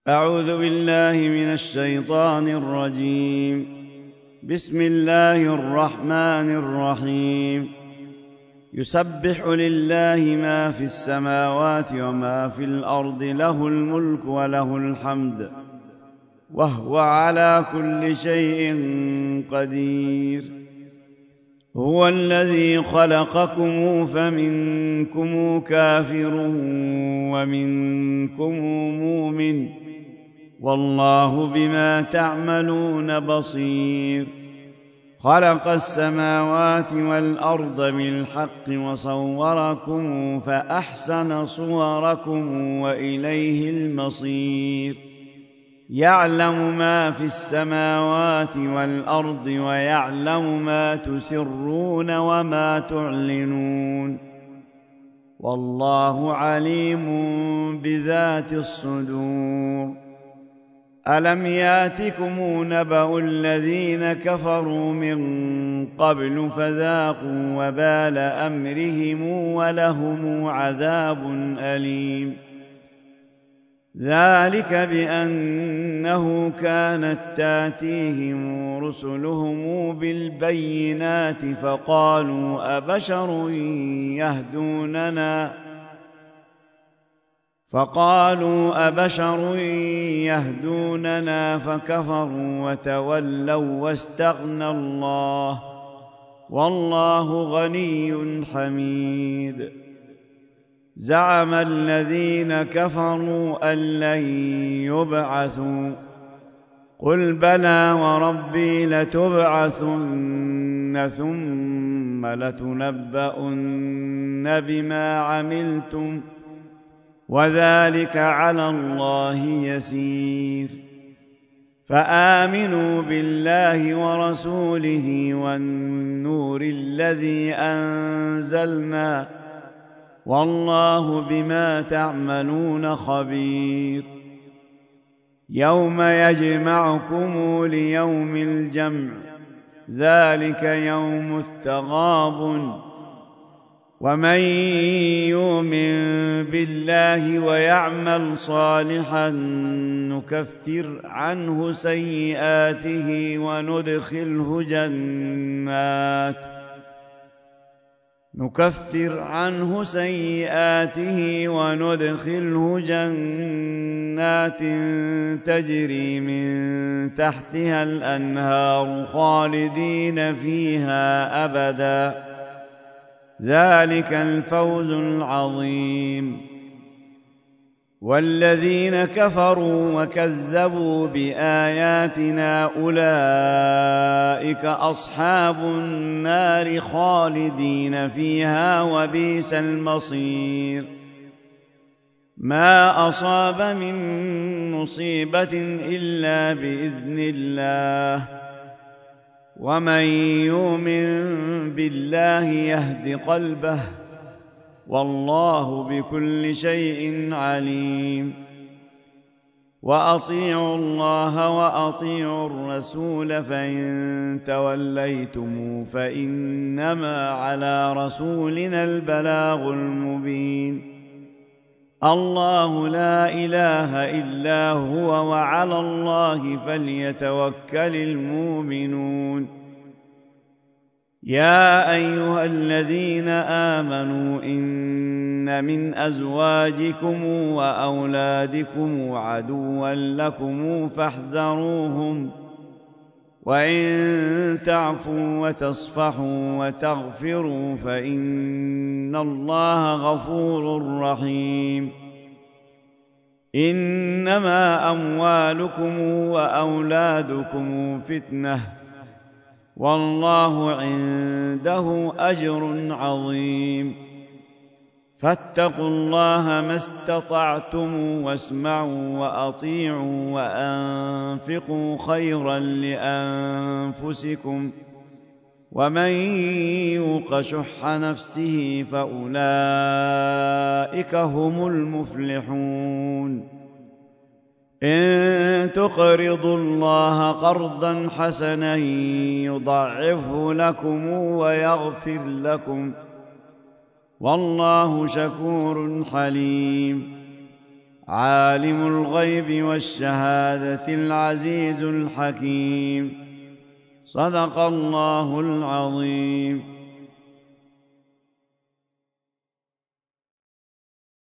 أعوذ بالله من الشيطان الرجيم. بسم الله الرحمن الرحيم. يسبح لله ما في السماوات وما في الأرض، له الملك وله الحمد، وهو على كل شيء قدير. هو الذي خلقكم فمنكم كافر ومنكم مؤمن، والله بما تعملون بصير. خلق السماوات والأرض بالحق وصوركم فأحسن صوركم وإليه المصير. يعلم ما في السماوات والأرض ويعلم ما تسرون وما تعلنون، والله عليم بذات الصدور. ألم ياتكم نبأ الذين كفروا من قبل فذاقوا وبال أمرهم ولهم عذاب أليم. ذلك بأنه كانت تاتيهم رسلهم بالبينات فقالوا أبشر يهدوننا فكفروا وتولوا واستغنى الله، والله غني حميد. زعم الذين كفروا أن لن يبعثوا، قل بلى وربي لتبعثن ثم لتنبؤن بما عملتم، وذلك على الله يسير. فآمنوا بالله ورسوله والنور الذي أنزلنا، والله بما تعملون خبير. يوم يجمعكم ليوم الجمع، ذلك يوم التغابن. ومن يؤمن بالله ويعمل صالحا نكفر عنه سيئاته وندخله جنات تجري من تحتها الأنهار خالدين فيها أبدا، ذلك الفوز العظيم. والذين كفروا وكذبوا بآياتنا أولئك أصحاب النار خالدين فيها وبئس المصير. ما أصاب من مصيبة إلا بإذن الله، ومن يؤمن بالله يهد قلبه، والله بكل شيء عليم. وأطيعوا الله وأطيعوا الرسول، فإن توليتم فإنما على رسولنا البلاغ المبين. الله لا إله إلا هو، وعلى الله فليتوكل المؤمنون. يا أيها الذين آمنوا إن من أزواجكم وأولادكم عدوا لكم فاحذروهم، وإن تعفوا وتصفحوا وتغفروا فإن الله غفور رحيم. إنما أموالكم وأولادكم فتنة، والله عنده أجر عظيم. فاتقوا الله ما استطعتم، واسمعوا وأطيعوا وأنفقوا خيرا لأنفسكم، ومن يوق شح نفسه فأولئك هم المفلحون. إن تقرضوا الله قرضا حسنا يضاعفه لكم ويغفر لكم، والله شكور حليم. عالم الغيب والشهادة العزيز الحكيم. صدق الله العظيم.